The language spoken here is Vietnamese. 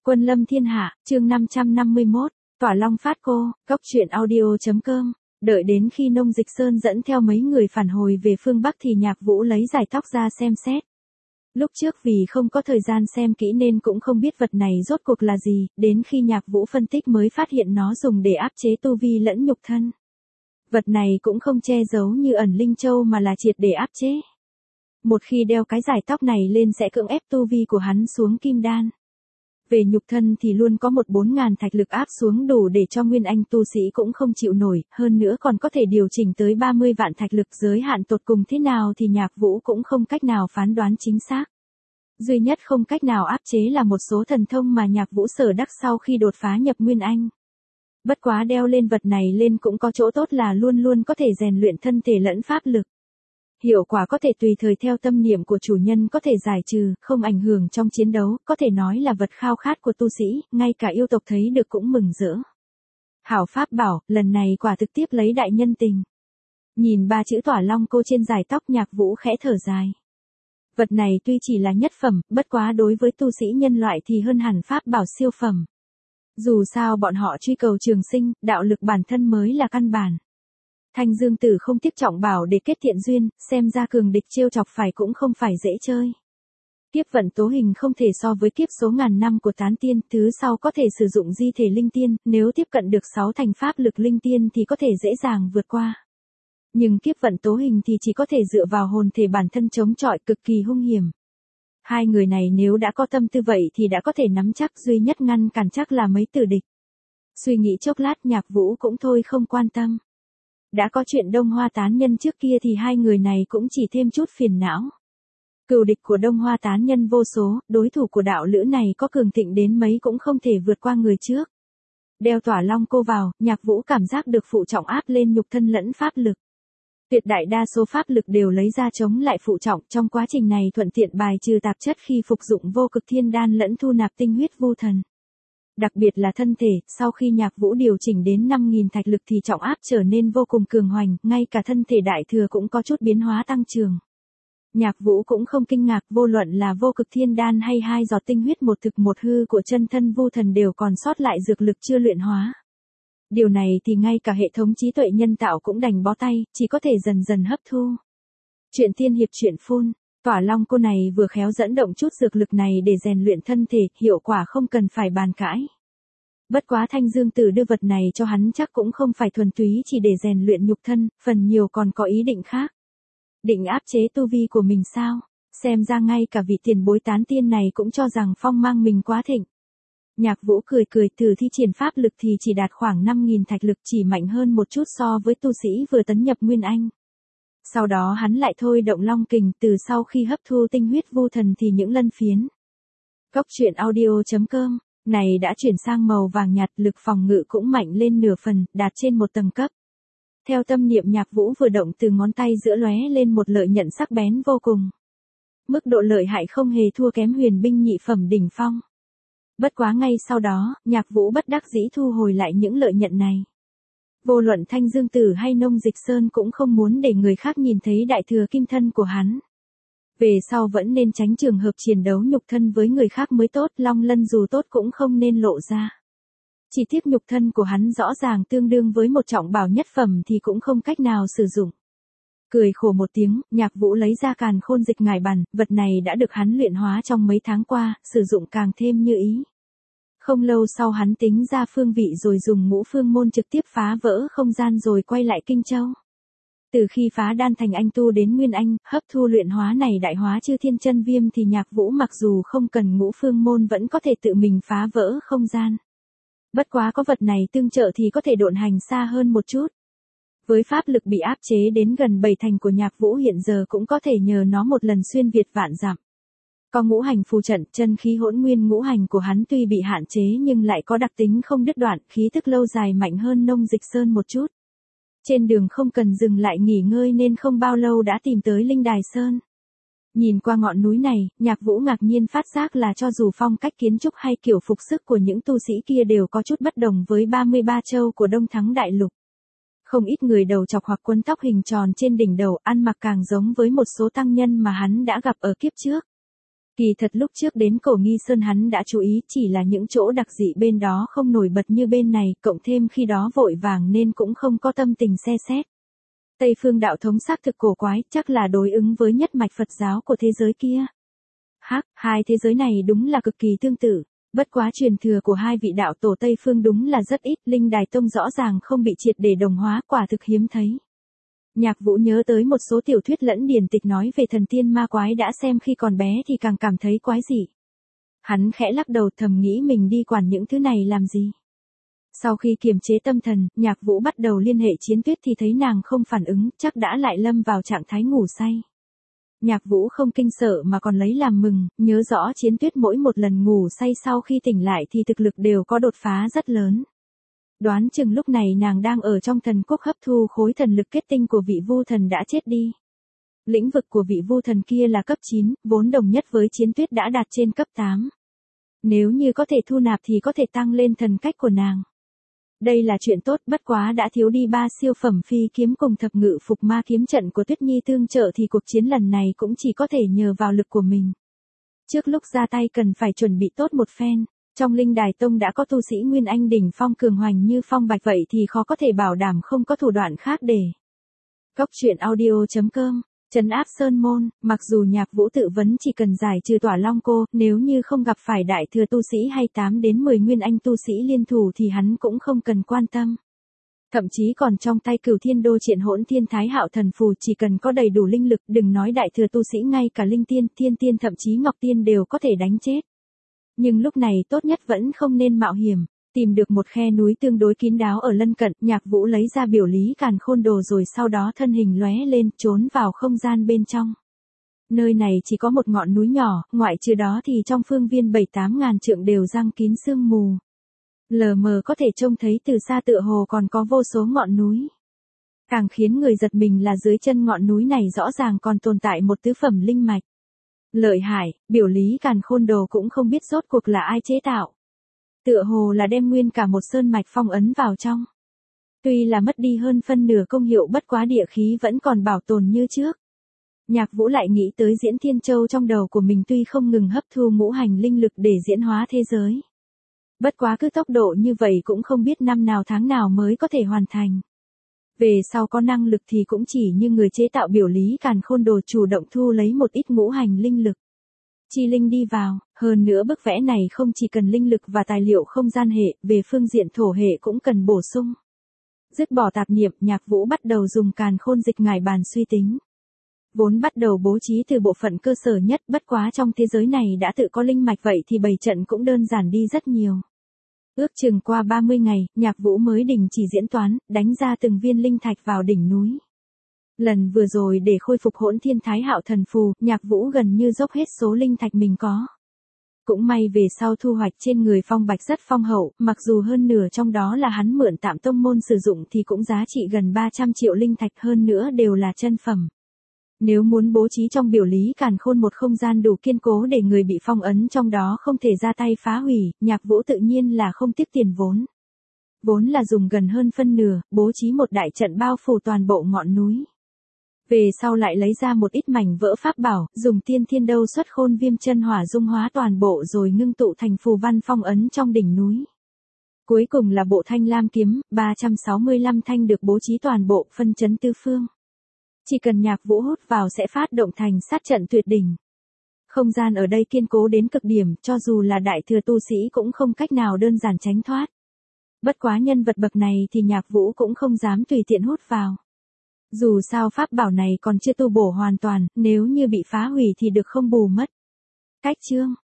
Quân lâm thiên hạ, chương 551, Tỏa Long phát cô, cốc truyện audio.com. Đợi đến khi Nông Dịch Sơn dẫn theo mấy người phản hồi về phương Bắc thì Nhạc Vũ lấy giải tóc ra xem xét. Lúc trước vì không có thời gian xem kỹ nên cũng không biết vật này rốt cuộc là gì, đến khi Nhạc Vũ phân tích mới phát hiện nó dùng để áp chế tu vi lẫn nhục thân. Vật này cũng không che giấu như ẩn linh châu mà là triệt để áp chế. Một khi đeo cái giải tóc này lên sẽ cưỡng ép tu vi của hắn xuống kim đan. Về nhục thân thì luôn có 4.000 thạch lực áp xuống đủ để cho nguyên anh tu sĩ cũng không chịu nổi, hơn nữa còn có thể điều chỉnh tới 30 vạn thạch lực, giới hạn tột cùng thế nào thì Nhạc Vũ cũng không cách nào phán đoán chính xác. Duy nhất không cách nào áp chế là một số thần thông mà Nhạc Vũ sở đắc sau khi đột phá nhập nguyên anh. Bất quá đeo lên vật này lên cũng có chỗ tốt là luôn luôn có thể rèn luyện thân thể lẫn pháp lực. Hiệu quả có thể tùy thời theo tâm niệm của chủ nhân có thể giải trừ, không ảnh hưởng trong chiến đấu, có thể nói là vật khao khát của tu sĩ, ngay cả yêu tộc thấy được cũng mừng rỡ. Hảo pháp bảo, lần này quả thực tiếp lấy đại nhân tình. Nhìn ba chữ Tỏa Long cô trên giải tóc, Nhạc Vũ khẽ thở dài. Vật này tuy chỉ là nhất phẩm, bất quá đối với tu sĩ nhân loại thì hơn hẳn pháp bảo siêu phẩm. Dù sao bọn họ truy cầu trường sinh, đạo lực bản thân mới là căn bản. Thanh Dương Tử không tiếc trọng bảo để kết thiện duyên, xem ra cường địch trêu chọc phải cũng không phải dễ chơi. Kiếp vận tố hình không thể so với kiếp số ngàn năm của tán tiên, thứ sau có thể sử dụng di thể linh tiên, nếu tiếp cận được 6 thành pháp lực linh tiên thì có thể dễ dàng vượt qua. Nhưng kiếp vận tố hình thì chỉ có thể dựa vào hồn thể bản thân chống chọi, cực kỳ hung hiểm. Hai người này nếu đã có tâm tư vậy thì đã có thể nắm chắc, duy nhất ngăn cản chắc là mấy tử địch. Suy nghĩ chốc lát, Nhạc Vũ cũng thôi không quan tâm. Đã có chuyện Đông Hoa tán nhân trước kia thì hai người này cũng chỉ thêm chút phiền não. Cừu địch của Đông Hoa tán nhân vô số, đối thủ của đạo lữ này có cường thịnh đến mấy cũng không thể vượt qua người trước. Đeo Tỏa Long cô vào, Nhạc Vũ cảm giác được phụ trọng áp lên nhục thân lẫn pháp lực. Tuyệt đại đa số pháp lực đều lấy ra chống lại phụ trọng, trong quá trình này thuận tiện bài trừ tạp chất khi phục dụng vô cực thiên đan lẫn thu nạp tinh huyết vu thần. Đặc biệt là thân thể, sau khi Nhạc Vũ điều chỉnh đến 5.000 thạch lực thì trọng áp trở nên vô cùng cường hoành, ngay cả thân thể đại thừa cũng có chút biến hóa tăng trưởng. Nhạc Vũ cũng không kinh ngạc, vô luận là vô cực thiên đan hay 2 giọt tinh huyết một thực một hư của chân thân vu thần đều còn sót lại dược lực chưa luyện hóa. Điều này thì ngay cả hệ thống trí tuệ nhân tạo cũng đành bó tay, chỉ có thể dần dần hấp thu. Chuyện tiên hiệp truyện phun. Tỏa Long cô này vừa khéo dẫn động chút dược lực này để rèn luyện thân thể, hiệu quả không cần phải bàn cãi. Bất quá Thanh Dương Tử đưa vật này cho hắn chắc cũng không phải thuần túy chỉ để rèn luyện nhục thân, phần nhiều còn có ý định khác. Định áp chế tu vi của mình sao? Xem ra ngay cả vị tiền bối tán tiên này cũng cho rằng phong mang mình quá thịnh. Nhạc Vũ cười cười, từ thi triển pháp lực thì chỉ đạt khoảng 5.000 thạch lực, chỉ mạnh hơn một chút so với tu sĩ vừa tấn nhập nguyên anh. Sau đó hắn lại thôi động long kình, từ sau khi hấp thu tinh huyết vu thần thì những lân phiến. Cốc truyện audio.com, này đã chuyển sang màu vàng nhạt, lực phòng ngự cũng mạnh lên nửa phần, đạt trên một tầng cấp. Theo tâm niệm Nhạc Vũ vừa động, từ ngón tay giữa lóe lên một lợi nhận sắc bén vô cùng. Mức độ lợi hại không hề thua kém huyền binh nhị phẩm đỉnh phong. Bất quá ngay sau đó, Nhạc Vũ bất đắc dĩ thu hồi lại những lợi nhận này. Vô luận Thanh Dương Tử hay Nông Dịch Sơn cũng không muốn để người khác nhìn thấy đại thừa kim thân của hắn. Về sau vẫn nên tránh trường hợp chiến đấu nhục thân với người khác mới tốt, long lân dù tốt cũng không nên lộ ra. Chỉ tiếc nhục thân của hắn rõ ràng tương đương với một trọng bảo nhất phẩm thì cũng không cách nào sử dụng. Cười khổ một tiếng, Nhạc Vũ lấy ra càn khôn dịch ngải bàn, vật này đã được hắn luyện hóa trong mấy tháng qua, sử dụng càng thêm như ý. Không lâu sau hắn tính ra phương vị rồi dùng Ngũ Phương môn trực tiếp phá vỡ không gian rồi quay lại Kinh Châu. Từ khi phá đan thành anh tu đến nguyên anh, hấp thu luyện hóa này đại hóa chư thiên chân viêm thì Nhạc Vũ mặc dù không cần Ngũ Phương môn vẫn có thể tự mình phá vỡ không gian. Bất quá có vật này tương trợ thì có thể độn hành xa hơn một chút. Với pháp lực bị áp chế đến gần 7 thành của Nhạc Vũ hiện giờ cũng có thể nhờ nó một lần xuyên việt vạn dặm. Có ngũ hành phù trận, chân khí hỗn nguyên ngũ hành của hắn tuy bị hạn chế nhưng lại có đặc tính không đứt đoạn, khí tức lâu dài mạnh hơn Nông Dịch Sơn một chút. Trên đường không cần dừng lại nghỉ ngơi nên không bao lâu đã tìm tới Linh Đài Sơn. Nhìn qua ngọn núi này, Nhạc Vũ ngạc nhiên phát giác là cho dù phong cách kiến trúc hay kiểu phục sức của những tu sĩ kia đều có chút bất đồng với 33 châu của Đông Thắng Đại Lục. Không ít người đầu chọc hoặc quấn tóc hình tròn trên đỉnh đầu, ăn mặc càng giống với một số tăng nhân mà hắn đã gặp ở kiếp trước. Kỳ thật lúc trước đến Cổ Nghi Sơn hắn đã chú ý, chỉ là những chỗ đặc dị bên đó không nổi bật như bên này, cộng thêm khi đó vội vàng nên cũng không có tâm tình xe xét. Tây phương đạo thống xác thực cổ quái, chắc là đối ứng với nhất mạch Phật giáo của thế giới kia. Hai thế giới này đúng là cực kỳ tương tự, bất quá truyền thừa của hai vị đạo tổ Tây phương đúng là rất ít, Linh Đài Tông rõ ràng không bị triệt để đồng hóa, quả thực hiếm thấy. Nhạc Vũ nhớ tới một số tiểu thuyết lẫn điển tịch nói về thần tiên ma quái đã xem khi còn bé thì càng cảm thấy quái dị. Hắn khẽ lắc đầu thầm nghĩ mình đi quản những thứ này làm gì. Sau khi kiềm chế tâm thần, Nhạc Vũ bắt đầu liên hệ Chiến Tuyết thì thấy nàng không phản ứng, chắc đã lại lâm vào trạng thái ngủ say. Nhạc Vũ không kinh sợ mà còn lấy làm mừng, nhớ rõ Chiến Tuyết mỗi một lần ngủ say sau khi tỉnh lại thì thực lực đều có đột phá rất lớn. Đoán chừng lúc này nàng đang ở trong thần quốc hấp thu khối thần lực kết tinh của vị Vu thần đã chết đi. Lĩnh vực của vị Vu thần kia là cấp 9, vốn đồng nhất với Chiến Tuyết đã đạt trên cấp 8. Nếu như có thể thu nạp thì có thể tăng lên thần cách của nàng. Đây là chuyện tốt, bất quá đã thiếu đi 3 siêu phẩm phi kiếm cùng thập ngự phục ma kiếm trận của Tuyết Nhi tương trợ thì cuộc chiến lần này cũng chỉ có thể nhờ vào lực của mình. Trước lúc ra tay cần phải chuẩn bị tốt một phen. Trong Linh Đài Tông đã có tu sĩ Nguyên Anh đỉnh phong cường hoành như Phong Bạch vậy thì khó có thể bảo đảm không có thủ đoạn khác để. Cốc truyện audio.com, trấn áp Sơn Môn, mặc dù Nhạc Vũ tự vấn chỉ cần giải trừ Tỏa Long Cô, nếu như không gặp phải đại thừa tu sĩ hay 8 đến 10 Nguyên Anh tu sĩ liên thủ thì hắn cũng không cần quan tâm. Thậm chí còn trong tay Cửu Thiên Đô Triện Hỗn Thiên Thái Hạo Thần Phù chỉ cần có đầy đủ linh lực, đừng nói đại thừa tu sĩ, ngay cả linh tiên, thiên tiên thậm chí ngọc tiên đều có thể đánh chết. Nhưng lúc này tốt nhất vẫn không nên mạo hiểm, tìm được một khe núi tương đối kín đáo ở lân cận, Nhạc Vũ lấy ra biểu lý càn khôn đồ rồi sau đó thân hình lóe lên, trốn vào không gian bên trong. Nơi này chỉ có một ngọn núi nhỏ, ngoại trừ đó thì trong phương viên 7-8 ngàn trượng đều giăng kín sương mù. Lờ mờ có thể trông thấy từ xa tựa hồ còn có vô số ngọn núi. Càng khiến người giật mình là dưới chân ngọn núi này rõ ràng còn tồn tại một tứ phẩm linh mạch. Lợi hại, biểu lý càn khôn đồ cũng không biết rốt cuộc là ai chế tạo. Tựa hồ là đem nguyên cả một sơn mạch phong ấn vào trong. Tuy là mất đi hơn phân nửa công hiệu, bất quá địa khí vẫn còn bảo tồn như trước. Nhạc Vũ lại nghĩ tới Diễn Thiên Châu trong đầu của mình, tuy không ngừng hấp thu ngũ hành linh lực để diễn hóa thế giới. Bất quá cứ tốc độ như vậy cũng không biết năm nào tháng nào mới có thể hoàn thành. Về sau có năng lực thì cũng chỉ như người chế tạo biểu lý càn khôn đồ chủ động thu lấy một ít ngũ hành linh lực. Chi linh đi vào, hơn nữa bức vẽ này không chỉ cần linh lực và tài liệu không gian hệ, về phương diện thổ hệ cũng cần bổ sung. Dứt bỏ tạp niệm, Nhạc Vũ bắt đầu dùng càn khôn dịch ngải bàn suy tính. Vốn bắt đầu bố trí từ bộ phận cơ sở nhất, bất quá trong thế giới này đã tự có linh mạch vậy thì bày trận cũng đơn giản đi rất nhiều. Ước chừng qua 30 ngày, Nhạc Vũ mới đình chỉ diễn toán, đánh ra từng viên linh thạch vào đỉnh núi. Lần vừa rồi để khôi phục Hỗn Thiên Thái Hạo Thần Phù, Nhạc Vũ gần như dốc hết số linh thạch mình có. Cũng may về sau thu hoạch trên người Phong Bạch rất phong hậu, mặc dù hơn nửa trong đó là hắn mượn tạm tông môn sử dụng thì cũng giá trị gần 300 triệu linh thạch, hơn nữa đều là chân phẩm. Nếu muốn bố trí trong biểu lý càn khôn một không gian đủ kiên cố để người bị phong ấn trong đó không thể ra tay phá hủy, Nhạc Vũ tự nhiên là không tiếc tiền vốn. Vốn là dùng gần hơn phân nửa, bố trí một đại trận bao phủ toàn bộ ngọn núi. Về sau lại lấy ra một ít mảnh vỡ pháp bảo, dùng Tiên Thiên Đâu Xuất Khôn Viêm Chân Hỏa dung hóa toàn bộ rồi ngưng tụ thành phù văn phong ấn trong đỉnh núi. Cuối cùng là bộ Thanh Lam kiếm, 365 thanh được bố trí toàn bộ, phân chấn tứ phương. Chỉ cần Nhạc Vũ hút vào sẽ phát động thành sát trận tuyệt đỉnh. Không gian ở đây kiên cố đến cực điểm, cho dù là đại thừa tu sĩ cũng không cách nào đơn giản tránh thoát. Bất quá nhân vật bậc này thì Nhạc Vũ cũng không dám tùy tiện hút vào. Dù sao pháp bảo này còn chưa tu bổ hoàn toàn, nếu như bị phá hủy thì được không bù mất. Cách chương